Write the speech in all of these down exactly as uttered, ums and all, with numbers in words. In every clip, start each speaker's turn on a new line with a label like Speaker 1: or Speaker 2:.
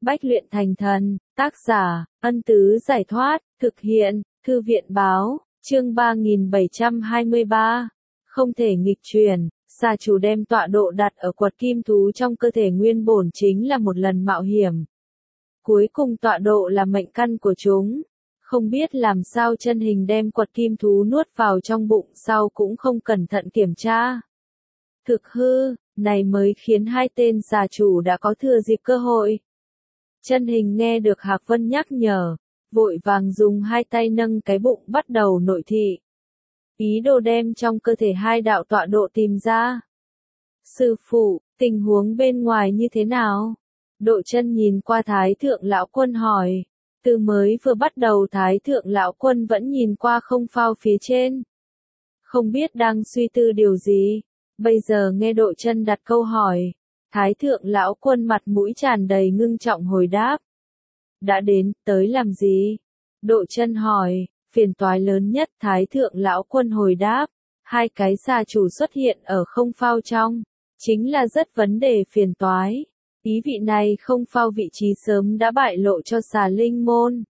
Speaker 1: Bách luyện thành thần, tác giả, Ân Tứ Giải Thoát, thực hiện, Thư viện Báo, chương ba nghìn bảy trăm hai mươi ba. Không thể nghịch chuyển, xà chủ đem tọa độ đặt ở quật kim thú trong cơ thể nguyên bổn chính là một lần mạo hiểm. Cuối cùng tọa độ là mệnh căn của chúng. Không biết làm sao chân hình đem quật kim thú nuốt vào trong bụng sau cũng không cẩn thận kiểm tra. Thực hư, này mới khiến hai tên xà chủ đã có thừa dịp cơ hội. Chân hình nghe được Hạc Vân nhắc nhở, vội vàng dùng hai tay nâng cái bụng bắt đầu nội thị. Ý đồ đem trong cơ thể hai đạo tọa độ tìm ra. Sư phụ, tình huống bên ngoài như thế nào? Độ Chân nhìn qua Thái Thượng Lão Quân hỏi. Từ mới vừa bắt đầu Thái Thượng Lão Quân vẫn nhìn qua không phao phía trên. Không biết đang suy tư điều gì. Bây giờ nghe Độ Chân đặt câu hỏi. Thái Thượng Lão Quân mặt mũi tràn đầy ngưng trọng hồi đáp. Đã đến, tới làm gì? Độ Chân hỏi, phiền toái lớn nhất Thái Thượng Lão Quân hồi đáp. Hai cái xà chủ xuất hiện ở không phao trong. Chính là rất vấn đề phiền toái. Ý vị này không phao vị trí sớm đã bại lộ cho xà linh môn.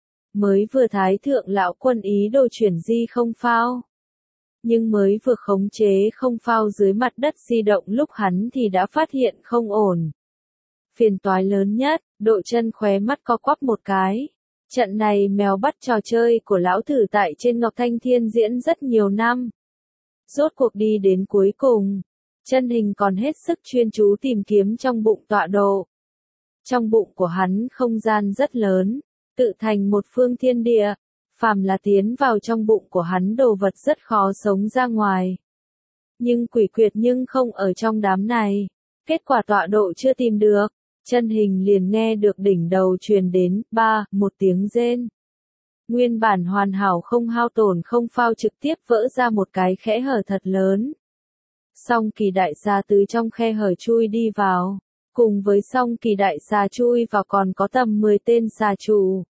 Speaker 1: Mới vừa Thái Thượng Lão Quân ý đồ chuyển di không phao. Nhưng mới vừa khống chế không phao dưới mặt đất di động lúc hắn thì đã phát hiện không ổn. Phiền toái lớn nhất, Độ Chân khóe mắt co quắp một cái. Trận này mèo bắt trò chơi của lão thử tại trên Ngọc Thanh Thiên diễn rất nhiều năm. Rốt cuộc đi đến cuối cùng. Chân hình còn hết sức chuyên chú tìm kiếm trong bụng tọa độ. Trong bụng của hắn không gian rất lớn, tự thành một phương thiên địa. Phàm là tiến vào trong bụng của hắn đồ vật rất khó sống ra ngoài. Nhưng quỷ quyệt nhưng không ở trong đám này. Kết quả tọa độ chưa tìm được. Chân hình liền nghe được đỉnh đầu truyền đến, ba, một tiếng rên. Nguyên bản hoàn hảo không hao tổn không phao trực tiếp vỡ ra một cái kẽ hở thật lớn. Song Kỳ Đại Xà từ trong khe hở chui đi vào. Cùng với Song Kỳ Đại Xà chui vào còn có tầm mười tên xà chủ.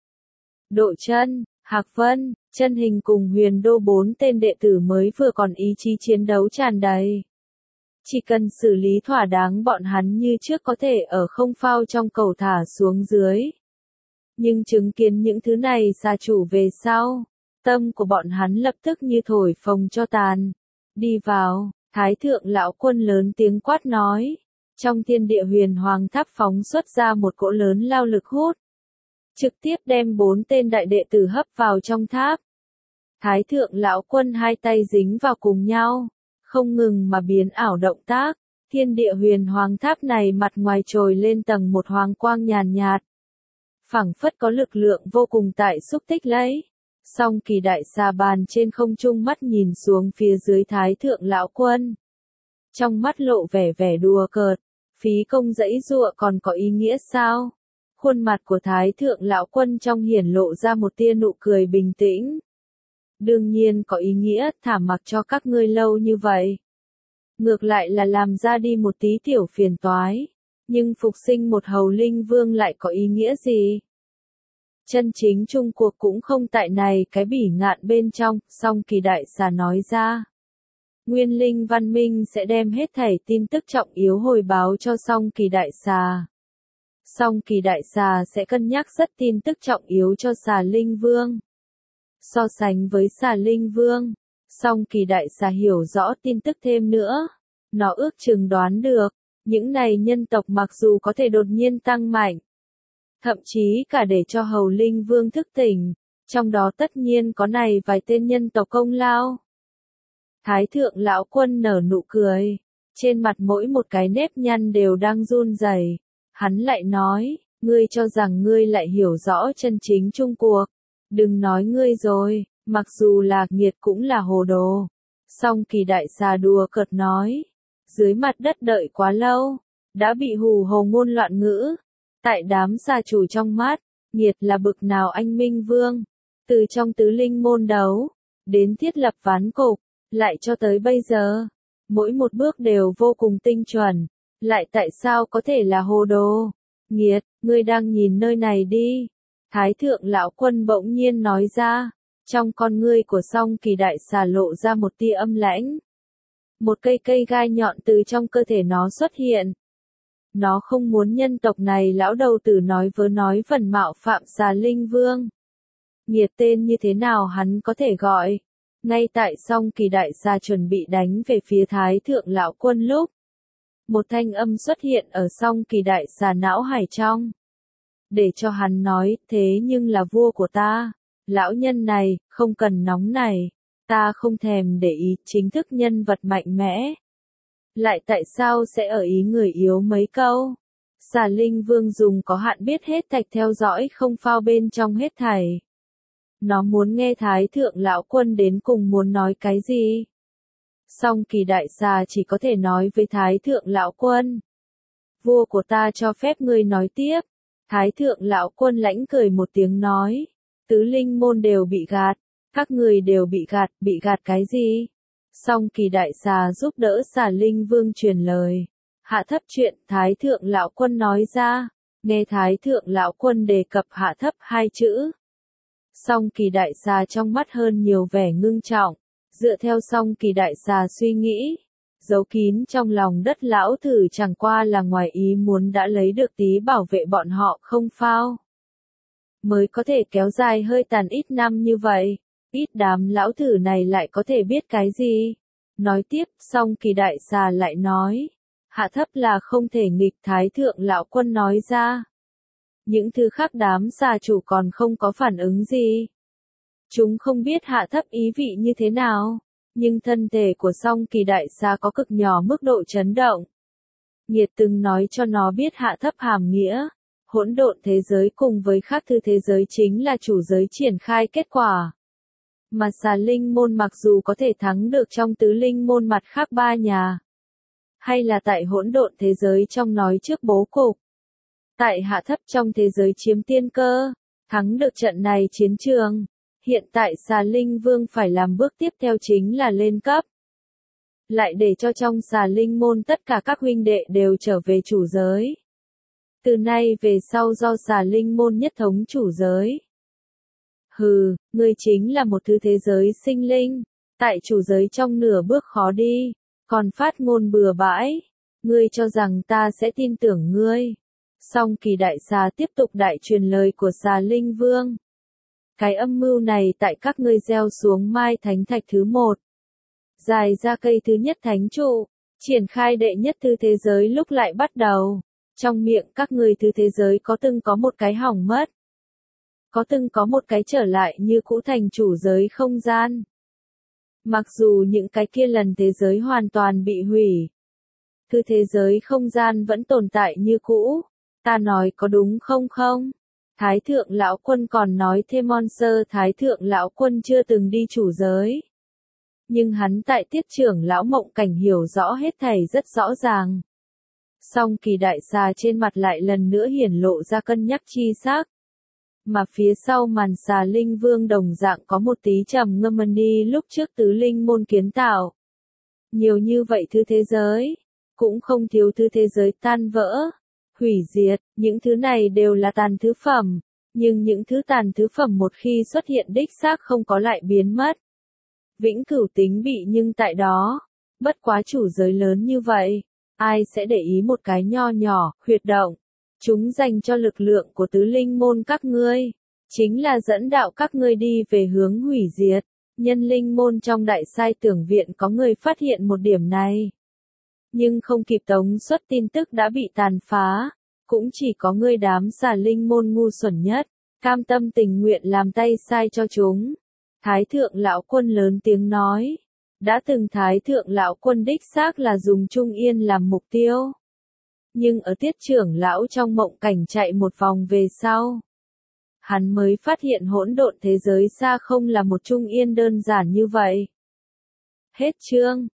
Speaker 1: Độ Chân, Hạc Vân, Chân hình cùng Huyền Đô bốn tên đệ tử mới vừa còn ý chí chiến đấu tràn đầy. Chỉ cần xử lý thỏa đáng bọn hắn như trước có thể ở không phao trong cầu thả xuống dưới. Nhưng chứng kiến những thứ này xà chủ về sau, tâm của bọn hắn lập tức như thổi phồng cho tàn. Đi vào, Thái Thượng Lão Quân lớn tiếng quát nói. Trong thiên địa huyền hoàng tháp phóng xuất ra một cỗ lớn lao lực hút. Trực tiếp đem bốn tên đại đệ tử hấp vào trong tháp. Thái Thượng Lão Quân hai tay dính vào cùng nhau. Không ngừng mà biến ảo động tác, thiên địa huyền hoàng tháp này mặt ngoài trồi lên tầng một hoàng quang nhàn nhạt. Phảng phất có lực lượng vô cùng tại xúc tích lấy. Song Kỳ Đại Xà bàn trên không trung mắt nhìn xuống phía dưới Thái Thượng Lão Quân. Trong mắt lộ vẻ vẻ đùa cợt, phí công dãy dụa còn có ý nghĩa sao? Khuôn mặt của Thái Thượng Lão Quân trong hiển lộ ra một tia nụ cười bình tĩnh. Đương nhiên có ý nghĩa, thả mặc cho các ngươi lâu như vậy. Ngược lại là làm ra đi một tí tiểu phiền toái. Nhưng phục sinh một hầu linh vương lại có ý nghĩa gì? Chân chính chung cuộc cũng không tại này cái bỉ ngạn bên trong, song Kỳ Đại Xà nói ra. Nguyên linh văn minh sẽ đem hết thảy tin tức trọng yếu hồi báo cho song Kỳ Đại Xà. Song Kỳ Đại Xà sẽ cân nhắc rất tin tức trọng yếu cho xà linh vương. So sánh với xà linh vương, Song Kỳ Đại Xà hiểu rõ tin tức thêm nữa. Nó ước chừng đoán được, những này nhân tộc mặc dù có thể đột nhiên tăng mạnh, thậm chí cả để cho hầu linh vương thức tỉnh, trong đó tất nhiên có này vài tên nhân tộc công lao. Thái Thượng Lão Quân nở nụ cười, trên mặt mỗi một cái nếp nhăn đều đang run rẩy. Hắn lại nói, ngươi cho rằng ngươi lại hiểu rõ chân chính chung cuộc. Đừng nói ngươi rồi, mặc dù là nghiệt cũng là hồ đồ. Song Kỳ Đại Xà đùa cợt nói, dưới mặt đất đợi quá lâu, đã bị hù hồ ngôn loạn ngữ. Tại đám xà chủ trong mắt, nghiệt là bực nào anh minh vương. Từ trong tứ linh môn đấu, đến thiết lập ván cục, lại cho tới bây giờ, mỗi một bước đều vô cùng tinh chuẩn. Lại tại sao có thể là hồ đồ? Nghiệt, ngươi đang nhìn nơi này đi. Thái Thượng Lão Quân bỗng nhiên nói ra, trong con ngươi của Song Kỳ Đại Xà lộ ra một tia âm lãnh. Một cây cây gai nhọn từ trong cơ thể nó xuất hiện. Nó không muốn nhân tộc này lão đầu tử nói vớ nói vẩn mạo phạm xà linh vương. Nghiệt tên như thế nào hắn có thể gọi? Ngay tại song kỳ đại xà chuẩn bị đánh về phía thái thượng lão quân lúc. Một thanh âm xuất hiện ở song kỳ đại xà não hải trong. Để cho hắn nói, thế nhưng là vua của ta. Lão nhân này, không cần nóng này. Ta không thèm để ý chính thức nhân vật mạnh mẽ. Lại tại sao sẽ ở ý người yếu mấy câu? Xà linh vương dùng có hạn biết hết thạch theo dõi không phao bên trong hết thảy. Nó muốn nghe thái thượng lão quân đến cùng muốn nói cái gì? Song kỳ đại xà chỉ có thể nói với thái thượng lão quân. Vua của ta cho phép ngươi nói tiếp. Thái thượng lão quân lãnh cười một tiếng nói. Tứ linh môn đều bị gạt. Các người đều bị gạt, bị gạt cái gì? Song kỳ đại xà giúp đỡ xà linh vương truyền lời. Hạ thấp chuyện thái thượng lão quân nói ra. Nghe thái thượng lão quân đề cập hạ thấp hai chữ. Song kỳ đại xà trong mắt hơn nhiều vẻ ngưng trọng. Dựa theo song kỳ đại xà suy nghĩ. Giấu kín trong lòng đất lão tử chẳng qua là ngoài ý muốn đã lấy được tí bảo vệ bọn họ không phao. Mới có thể kéo dài hơi tàn ít năm như vậy. Ít đám lão tử này lại có thể biết cái gì? Nói tiếp, song kỳ đại xà lại nói. Hạ thấp là không thể nghịch thái thượng lão quân nói ra. Những thứ khác đám xà chủ còn không có phản ứng gì. Chúng không biết hạ thấp ý vị như thế nào. Nhưng thân thể của song kỳ đại xà có cực nhỏ mức độ chấn động. Nghiệt từng nói cho nó biết hạ thấp hàm nghĩa. Hỗn độn thế giới cùng với khác thư thế giới chính là chủ giới triển khai kết quả. Mà xà linh môn mặc dù có thể thắng được trong tứ linh môn mặt khác ba nhà. Hay là tại hỗn độn thế giới trong nói trước bố cục. Tại hạ thấp trong thế giới chiếm tiên cơ. Thắng được trận này chiến trường. Hiện tại xà linh vương phải làm bước tiếp theo chính là lên cấp. Lại để cho trong xà linh môn tất cả các huynh đệ đều trở về chủ giới. Từ nay về sau do xà linh môn nhất thống chủ giới. Hừ, ngươi chính là một thứ thế giới sinh linh. Tại chủ giới trong nửa bước khó đi. Còn phát ngôn bừa bãi. Ngươi cho rằng ta sẽ tin tưởng ngươi. Song kỳ đại xà tiếp tục đại truyền lời của xà linh vương. Cái âm mưu này tại các ngươi gieo xuống mai thánh thạch thứ một. Dài ra cây thứ nhất thánh trụ. Triển khai đệ nhất thứ thế giới lúc lại bắt đầu. Trong miệng các ngươi thứ thế giới có từng có một cái hỏng mất. Có từng có một cái trở lại như cũ thành chủ giới không gian. Mặc dù những cái kia lần thế giới hoàn toàn bị hủy. Thứ thế giới không gian vẫn tồn tại như cũ. Ta nói có đúng không không? Thái thượng lão quân còn nói thêm Monster thái thượng lão quân chưa từng đi chủ giới. Nhưng hắn tại tiết trưởng lão mộng cảnh hiểu rõ hết thảy rất rõ ràng. Song kỳ đại xà trên mặt lại lần nữa hiển lộ ra cân nhắc chi xác. Mà phía sau màn xà linh vương đồng dạng có một tí trầm ngâm đi lúc trước tứ linh môn kiến tạo. Nhiều như vậy thứ thế giới. Cũng không thiếu thứ thế giới tan vỡ. Hủy diệt, những thứ này đều là tàn thứ phẩm. Nhưng những thứ tàn thứ phẩm một khi xuất hiện đích xác không có lại biến mất. Vĩnh cửu tính bị nhưng tại đó. Bất quá chủ giới lớn như vậy. Ai sẽ để ý một cái nho nhỏ, huyệt động. Chúng dành cho lực lượng của tứ linh môn các ngươi. Chính là dẫn đạo các ngươi đi về hướng hủy diệt. Nhân linh môn trong đại sai tưởng viện có người phát hiện một điểm này. Nhưng không kịp tống xuất tin tức đã bị tàn phá. Cũng chỉ có ngươi đám xà linh môn ngu xuẩn nhất. Cam tâm tình nguyện làm tay sai cho chúng. Thái thượng lão quân lớn tiếng nói. Đã từng thái thượng lão quân đích xác là dùng Trung Yên làm mục tiêu. Nhưng ở tiết trưởng lão trong mộng cảnh chạy một vòng về sau. Hắn mới phát hiện hỗn độn thế giới xa không là một Trung Yên đơn giản như vậy. Hết chương.